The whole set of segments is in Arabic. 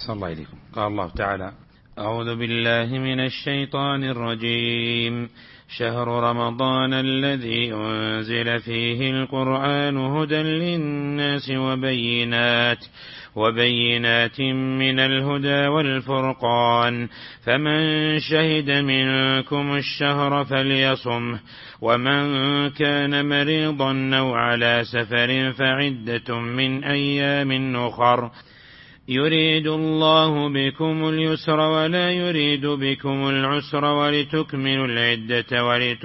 أحسن الله إليكم. قال الله تعالى: أعوذ بالله من الشيطان الرجيم. شهر رمضان الذي أنزل فيه القرآن هدى للناس وبينات من الهدى والفرقان، فمن شهد منكم الشهر فليصمه، ومن كان مريضا أو على سفر فعدة من أيام أخر، يريد الله بكم اليسر ولا يريد بكم العسر، ولتكملوا العدة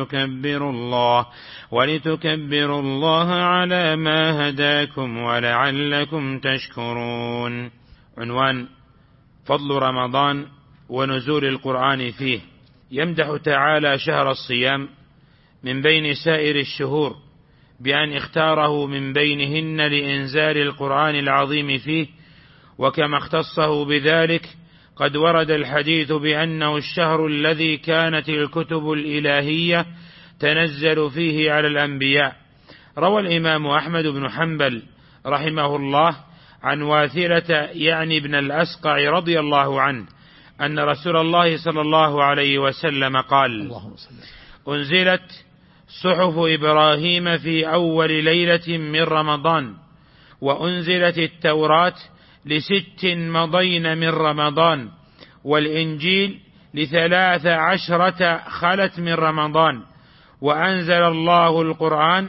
ولتكبروا الله على ما هداكم ولعلكم تشكرون. عنوان: فضل رمضان ونزول القرآن فيه. يمدح تعالى شهر الصيام من بين سائر الشهور بأن اختاره من بينهن لإنزال القرآن العظيم فيه، وكما اختصه بذلك قد ورد الحديث بأنه الشهر الذي كانت الكتب الإلهية تنزل فيه على الأنبياء. روى الإمام أحمد بن حنبل رحمه الله عن واثلة يعني ابن الأسقع رضي الله عنه أن رسول الله صلى الله عليه وسلم قال: أنزلت صحف إبراهيم في أول ليلة من رمضان، وأنزلت التوراة ل6 مضين من رمضان، والإنجيل ل13 خلت من رمضان، وأنزل الله القرآن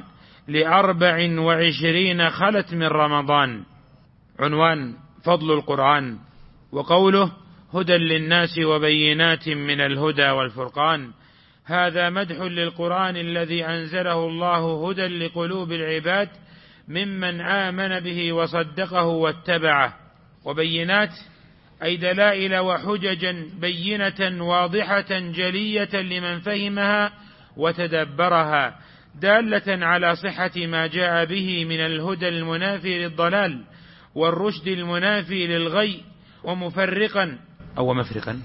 ل24 خلت من رمضان. عنوان: فضل القرآن. وقوله: هدى للناس وبينات من الهدى والفرقان، هذا مدح للقرآن الذي أنزله الله هدى لقلوب العباد ممن آمن به وصدقه واتبعه. وبينات أي دلائل وحججا بينة واضحة جلية لمن فهمها وتدبرها، دالة على صحة ما جاء به من الهدى المنافي للضلال والرشد المنافي للغي، ومفرقا أو مفرقا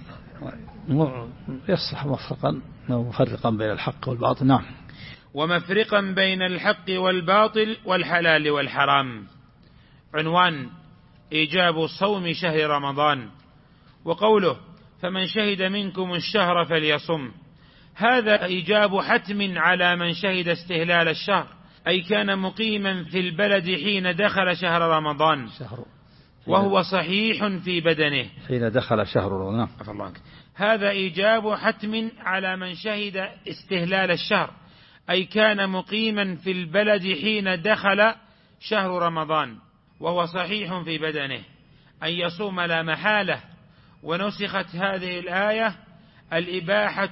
يصلح مفرقا بين الحق والباطل. نعم. ومفرقا بين الحق والباطل والحلال والحرام. عنوان: إيجاب صوم شهر رمضان. وقوله: فمن شهد منكم الشهر فليصم، هذا إيجاب حتم على من شهد استهلال الشهر، أي كان مقيما في البلد حين دخل شهر رمضان وهو صحيح في بدنه حين دخل شهر رمضان. هذا إيجاب حتم على من شهد استهلال الشهر، أي كان مقيما في البلد حين دخل شهر رمضان وهو صحيح في بدنه أن يصوم لا محالة. ونسخت هذه الآية الإباحة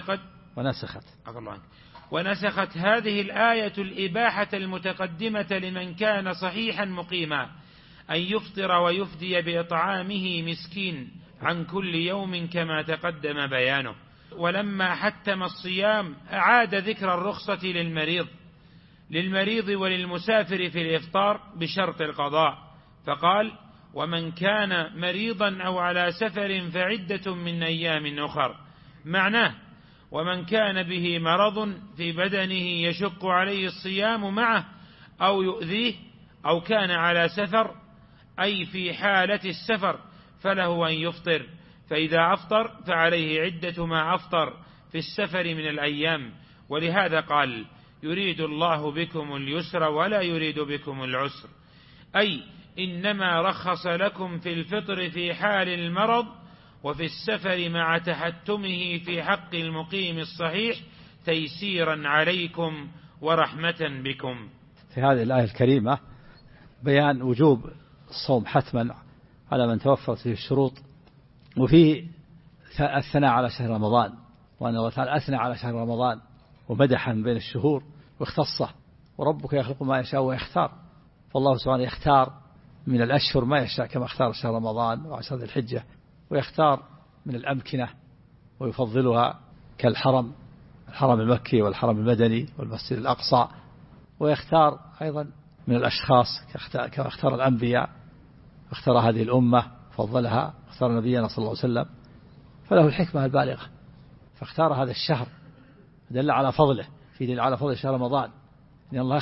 ونسخت هذه الآية الإباحة المتقدمة لمن كان صحيحا مقيما أن يفطر ويفدي بإطعامه مسكين عن كل يوم كما تقدم بيانه. ولما حتم الصيام أعاد ذكر الرخصة للمريض وللمسافر في الإفطار بشرط القضاء، فقال: ومن كان مريضا أو على سفر فعدة من أيام أخر. معناه: ومن كان به مرض في بدنه يشق عليه الصيام معه أو يؤذيه، أو كان على سفر أي في حالة السفر، فله أن يفطر، فإذا أفطر فعليه عدة ما أفطر في السفر من الأيام. ولهذا قال: يريد الله بكم اليسر ولا يريد بكم العسر، أي إنما رخص لكم في الفطر في حال المرض وفي السفر مع تحتمه في حق المقيم الصحيح تيسيرا عليكم ورحمة بكم. في هذه الآية الكريمة بيان وجوب الصوم حتما على من توفرت فيه الشروط، وفيه الثناء على شهر رمضان، وأن الله تعالى أثنى على شهر رمضان ومدحا بين الشهور واختصه. وربك يخلق ما يشاء ويختار، فالله سبحانه يختار من الأشهر ما يشاء كما اختار شهر رمضان وعشر ذي الحجة، ويختار من الأمكنة ويفضلها كالحرم المكي والحرم المدني والمسجد الأقصى، ويختار أيضا من الأشخاص كما اختار الأنبياء، اختار هذه الأمة فضلها، اختار نبينا صلى الله عليه وسلم، فله الحكمة البالغة فاختار هذا الشهر، دل على فضله، في دل على فضل شهر رمضان، لأن الله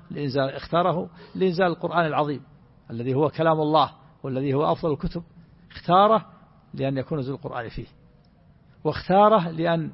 اختاره لإنزال القرآن العظيم الذي هو كلام الله والذي هو أفضل الكتب، اختاره لأن يكون نزول القرآن فيه، واختاره لأن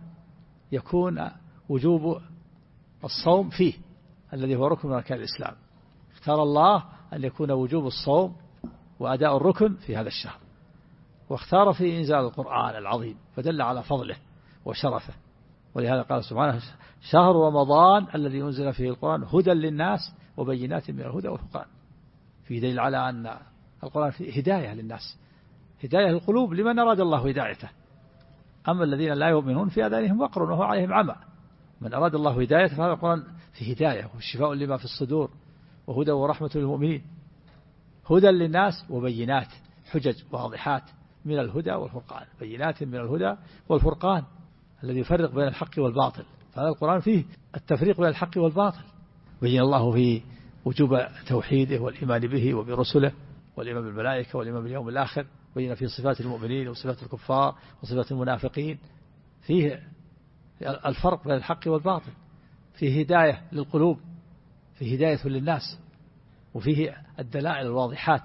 يكون وجوب الصوم فيه الذي هو ركن من أركان الإسلام. اختار الله أن يكون وجوب الصوم وأداء الركن في هذا الشهر، واختار فيه إنزال القرآن العظيم فدل على فضله وشرفه. ولهذا قال سبحانه: شهر رمضان الذي أنزل فيه القرآن هدى للناس وبينات من الهدى والفرقان. في دليل على أن القرآن فيه هداية للناس، هداية للقلوب لمن أراد الله هدايته. أما الذين لا يؤمنون في آذانهم وقر وهو عليهم عمى. من أراد الله هدايته فهذا القرآن فيه هداية وشفاء لما في الصدور وهدى ورحمة للمؤمنين. هدى للناس وبينات، حجج واضحات من الهدى والفرقان، بينات من الهدى والفرقان الذي يفرق بين الحق والباطل. فهذا القرآن فيه التفريق بين الحق والباطل. بين الله فيه وجوب توحيده والإيمان به وبرسله والإيمان بالملائكة والإيمان باليوم الآخر. بين فيه صفات المؤمنين وصفات الكفار وصفات المنافقين. فيه الفرق بين الحق والباطل، فيه هداية للقلوب، فيه هداية للناس، وفيه الدلائل الواضحات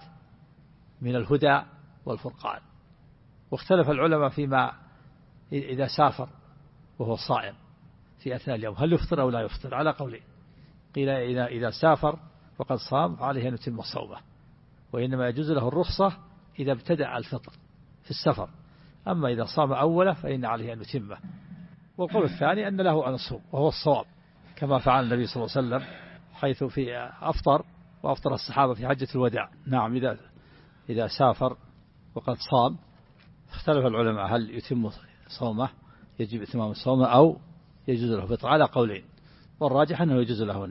من الهدى والفرقان. واختلف العلماء فيما إذا سافر وهو صائم في أثناء اليوم هل يفطر أو لا يفطر، على قولين. قيل إذا سافر وقد صام عليه أن يتم صومه، وإنما يجوز له الرخصة إذا ابتدع الفطر في السفر، أما إذا صام أوله فإن عليه أن يتمه. والقول الثاني أن له أن يصوم وهو الصواب، كما فعل النبي صلى الله عليه وسلم حيث في أفطر وأفطر الصحابة في حجة الوداع. نعم، إذا سافر وقد صام اختلف العلماء هل يتم صومه، يجب إتمام صومه أو يجوز له فطر، على قولين. والراجح أنه يجوز له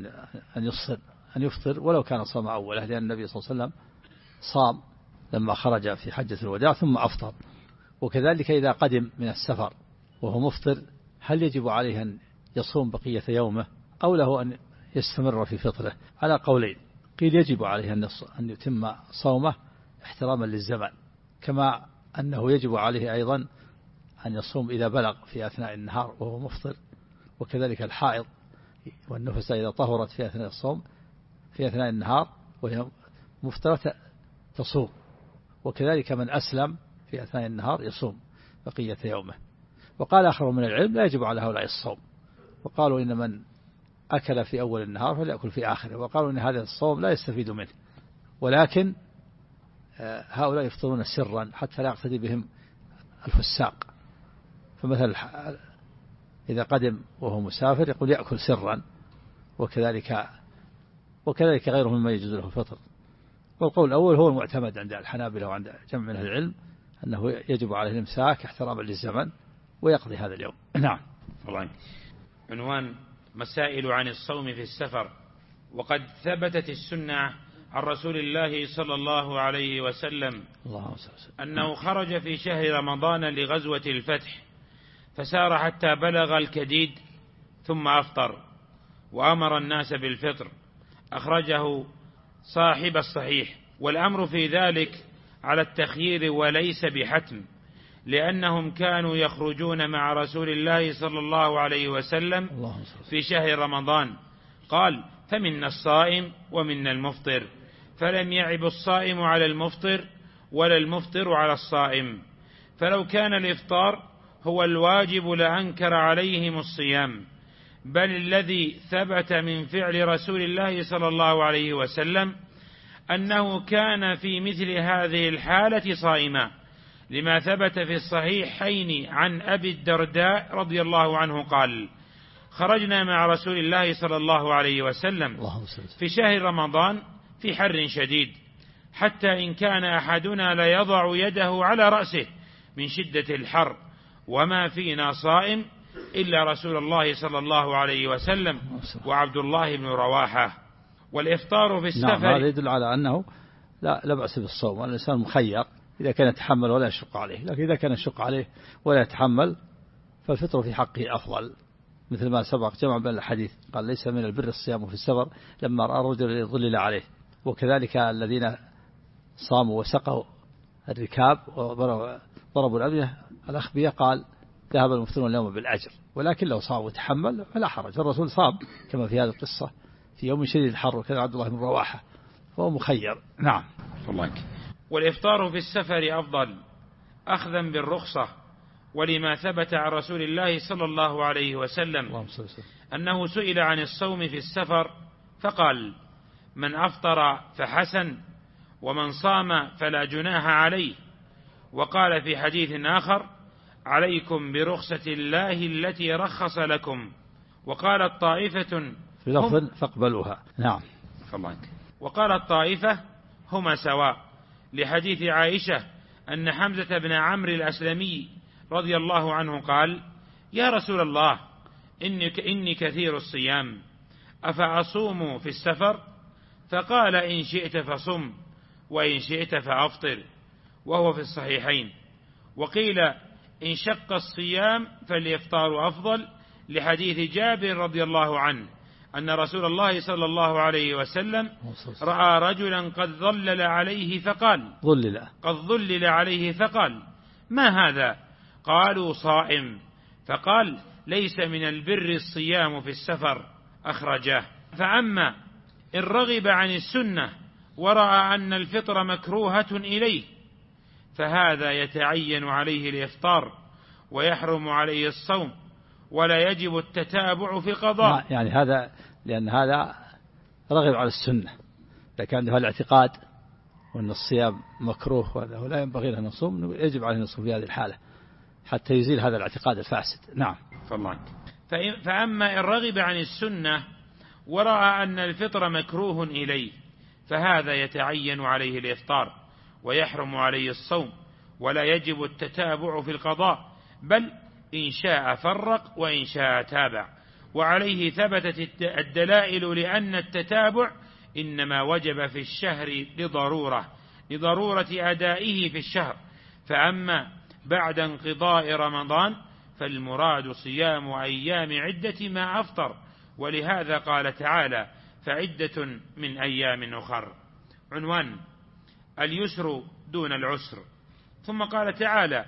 أن يفطر ولو كان صام أوله، لأن النبي صلى الله عليه وسلم صام لما خرج في حجة الوداع ثم أفطر. وكذلك إذا قدم من السفر وهو مفطر هل يجب عليه أن يصوم بقية يومه أو له أن يستمر في فطره، على قولين. قيل يجب عليه أن يتم صومه احتراما للزمن، كما أنه يجب عليه أيضا أن يصوم إذا بلغ في أثناء النهار وهو مفطر، وكذلك الحائض والنفس إذا طهرت في أثناء الصوم في أثناء النهار وهي مفطرة تصوم، وكذلك من أسلم في أثناء النهار يصوم بقية يومه. وقال آخر من العلم لا يجب على هؤلاء الصوم، وقالوا إن من أكل في أول النهار فليأكل في آخره، وقالوا إن هذا الصوم لا يستفيد منه، ولكن هؤلاء يفطرون سرا حتى لا يقتدي بهم الفساق. فمثل إذا قدم وهو مسافر يقول يأكل سرا، وكذلك غيره مما يجوز له الفطر. والقول الأول هو المعتمد عند الحنابلة وعند جمع من أهل العلم، أنه يجب عليه الإمساك احتراما للزمن ويقضي هذا اليوم. نعم. طبعا. عنوان: مسائل عن الصوم في السفر. وقد ثبتت السنة عن رسول الله صلى الله عليه وسلم أنه خرج في شهر رمضان لغزوة الفتح، فسار حتى بلغ الكديد ثم أفطر وأمر الناس بالفطر. أخرجه صاحب الصحيح. والأمر في ذلك على التخيير وليس بحتم، لأنهم كانوا يخرجون مع رسول الله صلى الله عليه وسلم في شهر رمضان. قال: فمنا الصائم ومنا المفطر، فلم يعب الصائم على المفطر ولا المفطر على الصائم. فلو كان الإفطار هو الواجب لأنكر عليهم الصيام، بل الذي ثبت من فعل رسول الله صلى الله عليه وسلم أنه كان في مثل هذه الحالة صائما، لما ثبت في الصحيحين عن أبي الدرداء رضي الله عنه قال: خرجنا مع رسول الله صلى الله عليه وسلم في شهر رمضان في حر شديد، حتى إن كان أحدنا ليضع يده على رأسه من شدة الحر، وما فينا صائم إلا رسول الله صلى الله عليه وسلم وعبد الله بن رواحة. والإفطار في السفر. نعم، هذا يدل على أنه لا بأس بالصوم، والإنسان مخير إذا كان يتحمل ولا يشق عليه، لكن إذا كان يشق عليه ولا يتحمل فالفطر في حقه أفضل، مثل ما سبق جمع بين الحديث. قال: ليس من البر الصيام في السفر لما رأى الرجل يظلل عليه. وكذلك الذين صاموا وسقوا الركاب وضربوا الأبنية الأخبية قال: ذهب المفطرون اليوم بالأجر، ولكن لو صام وتحمل فلا حرج. الرسول صام كما في هذه القصة في يوم شديد الحر، وكذا عبد الله بن رواحة، فهو مخير. نعم. والإفطار في السفر أفضل، أخذا بالرخصة، ولما ثبت عن رسول الله صلى الله عليه وسلم أنه سئل عن الصوم في السفر فقال: من أفطر فحسن، ومن صام فلا جناح عليه. وقال في حديث آخر: عليكم برخصة الله التي رخص لكم. وقالت طائفة في لفظ فاقبلوها. نعم. وقالت طائفة: هما سواء، لحديث عائشة أن حمزة بن عمرو الأسلمي رضي الله عنه قال: يا رسول الله، إني كثير الصيام، أفأصوم في السفر؟ فقال: إن شئت فصم، وإن شئت فأفطر، وهو في الصحيحين. وقيل: إن شق الصيام فالإفطار أفضل، لحديث جابر رضي الله عنه أن رسول الله صلى الله عليه وسلم رأى رجلا قد ظلل عليه فقال: ما هذا؟ قالوا: صائم. فقال: ليس من البر الصيام في السفر، أخرجاه. فأما إن رغب عن السنة ورأى أن الفطر مكروهة إليه فهذا يتعين عليه الإفطار ويحرم عليه الصوم، ولا يجب التتابع في القضاء. يعني هذا لأن هذا رغب على السنة، لكن عنده الاعتقاد وأن الصيام مكروه ولا ينبغي له نصوم، يجب عليه النصوم في هذه الحالة حتى يزيل هذا الاعتقاد الفاسد. نعم. فأما إن رغب عن السنة ورأى أن الفطر مكروه إليه فهذا يتعين عليه الإفطار ويحرم عليه الصوم، ولا يجب التتابع في القضاء، بل إن شاء فرق وإن شاء تابع. وعليه ثبتت الدلائل لأن التتابع إنما وجب في الشهر لضرورة أدائه في الشهر. فأما بعد انقضاء رمضان فالمراد صيام أيام عدة ما أفطر، ولهذا قال تعالى: فعدة من أيام أخر. عنوان: اليسر دون العسر. ثم قال تعالى: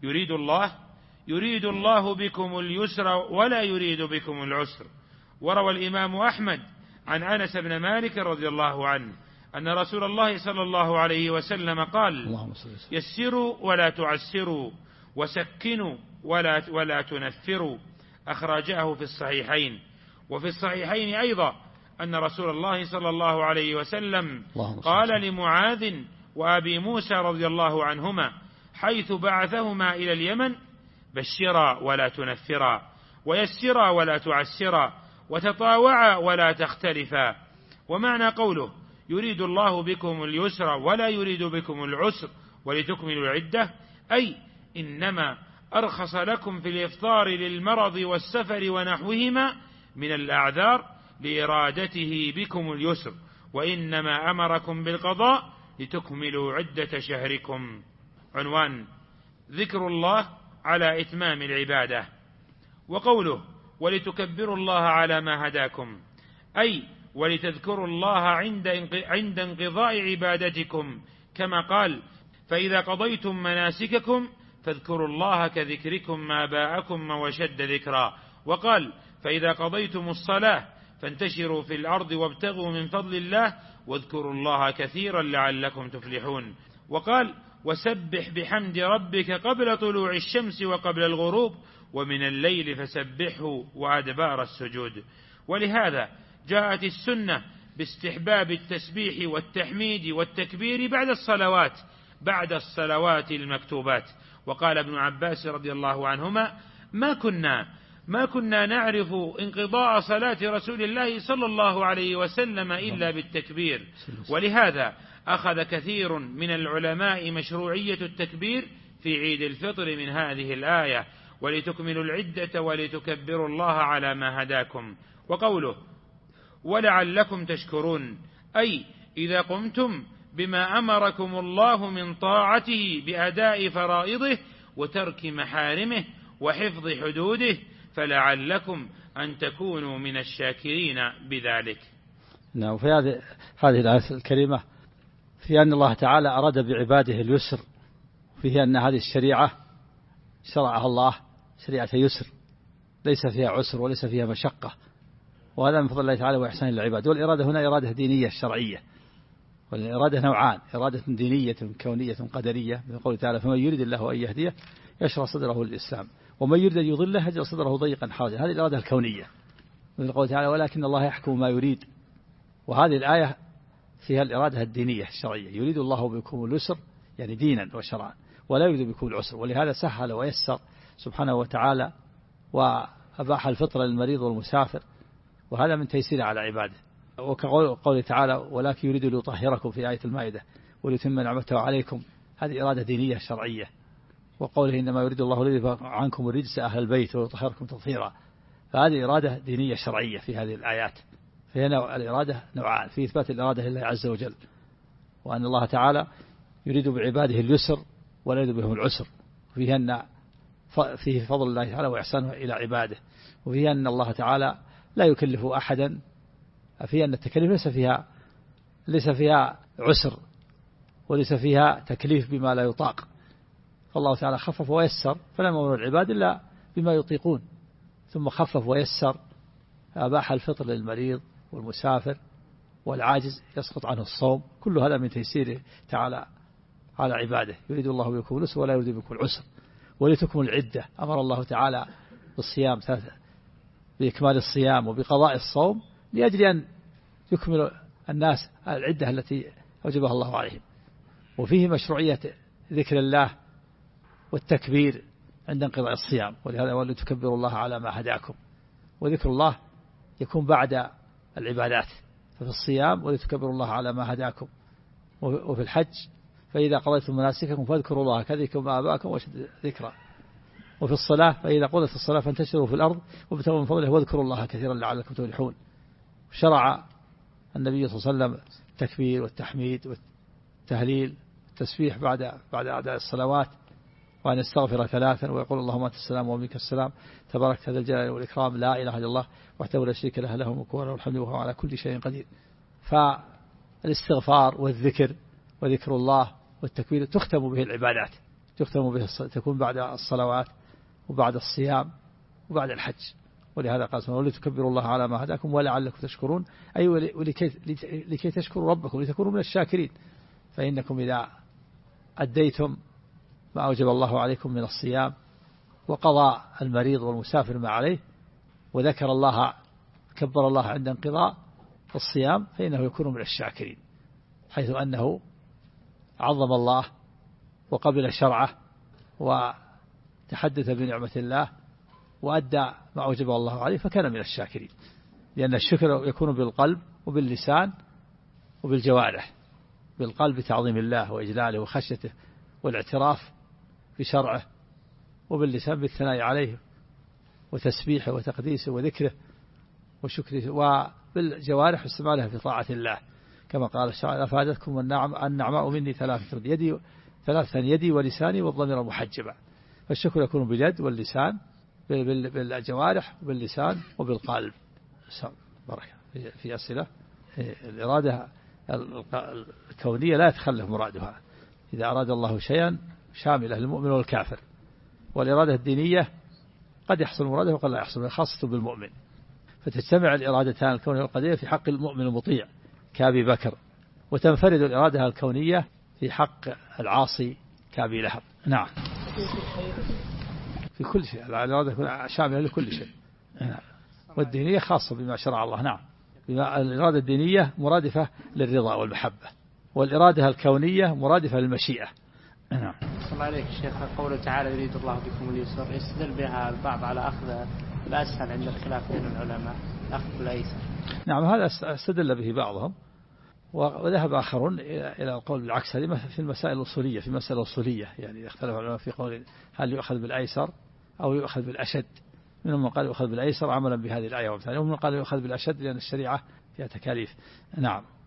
يريد الله بكم اليسر ولا يريد بكم العسر. وروى الإمام أحمد عن أنس بن مالك رضي الله عنه أن رسول الله صلى الله عليه وسلم قال: يسروا ولا تعسروا، وسكنوا ولا تنفروا. أخرجاه في الصحيحين. وفي الصحيحين أيضا أن رسول الله صلى الله عليه وسلم قال لمعاذ وأبي موسى رضي الله عنهما حيث بعثهما إلى اليمن: بشرا ولا تنفرا، ويسرا ولا تعسرا، وتطاوعا ولا تختلفا. ومعنى قوله: يريد الله بكم اليسر ولا يريد بكم العسر ولتكملوا العدة، أي إنما أرخص لكم في الإفطار للمرض والسفر ونحوهما من الأعذار لإرادته بكم اليسر، وإنما أمركم بالقضاء لتكملوا عدة شهركم. عنوان: ذكر الله على إتمام العبادة. وقوله: ولتكبروا الله على ما هداكم، أي ولتذكروا الله عند انقضاء عبادتكم، كما قال: فإذا قضيتم مناسككم فاذكروا الله كذكركم آباءكم وشد ذكرا. وقال: فإذا قضيتم الصلاة فانتشروا في الأرض وابتغوا من فضل الله واذكروا الله كثيرا لعلكم تفلحون. وقال: وسبح بحمد ربك قبل طلوع الشمس وقبل الغروب ومن الليل فسبحه وأدبار السجود. ولهذا جاءت السنة باستحباب التسبيح والتحميد والتكبير بعد الصلوات المكتوبات. وقال ابن عباس رضي الله عنهما: ما كنا نعرف انقضاء صلاة رسول الله صلى الله عليه وسلم إلا بالتكبير. ولهذا أخذ كثير من العلماء مشروعية التكبير في عيد الفطر من هذه الآية: ولتكملوا العدة ولتكبروا الله على ما هداكم. وقوله: ولعلكم تشكرون، أي إذا قمتم بما أمركم الله من طاعته بأداء فرائضه وترك محارمه وحفظ حدوده فلعلكم أن تكونوا من الشاكرين بذلك. نعم. في هذه الآية الكريمة في أن الله تعالى أراد بعباده اليسر، فيه أن هذه الشريعة شرعها الله شريعة يسر ليس فيها عسر وليس فيها مشقة، وهذا من فضل الله تعالى وإحسان للعباد. والإرادة هنا إرادة دينية شرعية، والإرادة نوعان: إرادة دينية كونية قدرية، من قوله تعالى: فمن يريد الله أن يهديه يشرح صدره للإسلام ومن يريد أن يضله يجعل صدره ضيقا حرجا. هذه الإرادة الكونية، من قوله تعالى: ولكن الله يحكم ما يريد. وهذه الآية فيها الإرادة الدينية الشرعية: يريد الله بكم اليسر يعني دينا وشرعا ولا يريد بكم العسر. ولهذا سهل ويسر سبحانه وتعالى وأباح الفطر للمريض والمسافر، وهذا من تيسير على عباده. وكقوله تعالى: ولكن يريد ليطهركم في آية المائدة وليتم نعمته عليكم. هذه إرادة دينية شرعية. وقوله: إنما يريد الله ليذهب عنكم الرجس أهل البيت ويطهركم تطهيرا. فهذه إرادة دينية شرعية في هذه الآيات. فهنا الإرادة نوعان: في إثبات الإرادة لله عز وجل، وأن الله تعالى يريد بعباده اليسر ولا يريد بهم العسر، وفيه أن فيه فضل الله تعالى وإحسانه إلى عباده، وفيه أن الله تعالى لا يكلف أحدا، فيه أن التكليف ليس فيها عسر وليس فيها تكليف بما لا يطاق. فالله تعالى خفف ويسر، فلا يأمر العباد إلا بما يطيقون، ثم خفف ويسر، أباح الفطر للمريض والمسافر والعاجز يسقط عنه الصوم. كل هذا من تيسيره تعالى على عباده. يريد الله بكم اليسر ولا يريد بكم العسر ولتكملوا العدة. أمر الله تعالى بالصيام بإكمال الصيام وبقضاء الصوم لأجل أن يكمل الناس العدة التي أوجبها الله عليهم. وفيه مشروعية ذكر الله والتكبير عند انقضاء الصيام، ولهذا ولتكبروا الله على ما هداكم. وذكر الله يكون بعد العبادات، ففي الصيام ولتكبروا الله على ما هداكم، وفي الحج فإذا قضيتم مناسككم فاذكروا الله كذكركم آباءكم واشد ذكرا، وفي الصلاة فإذا قضيت الصلاة فانتشروا في الأرض وابتغوا من فضله واذكروا الله كثيرا لعلكم تفلحون. شرع النبي صلى الله عليه وسلم التكبير والتحميد والتهليل والتسبيح بعد أداء الصلوات، وأن يستغفر 3 ويقول: اللهم أنت السلام ومنك السلام تبارك هذا الجلال والإكرام لا إله إلا الله وحده لا شريك له له الملك وله الحمد وهو على كل شيء قدير. فالاستغفار والذكر وذكر الله والتكبير تختم به العبادات، تختم به تكون بعد الصلوات وبعد الصيام وبعد الحج. ولهذا قال سبحانه: ولتكبروا الله على ما هداكم ولعلكم تشكرون، أي لكي تشكروا ربكم لتكونوا من الشاكرين. فإنكم إذا أديتم ما أوجب الله عليكم من الصيام وقضى المريض والمسافر ما عليه وذكر الله كبر الله عند انقضاء الصيام فإنه يكون من الشاكرين، حيث أنه عظم الله وقبل شرعه وتحدث بنعمة الله وأدى ما أوجب الله عليه فكان من الشاكرين. لأن الشكر يكون بالقلب وباللسان وبالجوارح. بالقلب بتعظيم الله وإجلاله وخشيته والاعتراف بشرعه، وباللسان بالثناء عليه وتسبيحه وتقديسه وذكره وشكره، وبالجوارح استعمالها في طاعة الله، كما قال الشاعر: أفادتكم النعماء مني 3 يدي ولساني والضمير محجبا. فالشكر يكون باليد واللسان، بالجوارح وباللسان وبالقلب. بركة في أسئلة. الإرادة الكونية لا يتخلف مرادها، إذا أراد الله شيئا شاملة للمؤمن والكافر. والإرادة الدينية قد يحصل مراده وقد لا يحصل، خاصة بالمؤمن. فتجتمع الإرادتان الكونية والقدرية في حق المؤمن المطيع كأبي بكر، وتنفرد الإرادة الكونية في حق العاصي كأبي لهب. نعم، في كل شيء الإرادة شاملة لكل شيء، والدينية خاصة بما شرع الله. نعم، الإرادة الدينية مرادفة للرضا والمحبة، والإرادة الكونية مرادفة للمشيئة. نعم. الله عليك الشيخ، قوله تعالى: يريد الله بكم اليسر، يستدل بها البعض على أخذ الأسهل عند الخلاف بين العلماء، أخذ بالأيسر. نعم، هذا استدل به بعضهم، وذهب آخرون إلى القول بالعكس. هذه في المسائل الأصولية، في مسألة أصولية يعني اختلف العلماء في قول هل يؤخذ بالأيسر أو يؤخذ بالأشد. منهم من قال يؤخذ بالأيسر عملا بهذه الآية، ومن قال يؤخذ بالأشد لأن الشريعة فيها تكاليف. نعم.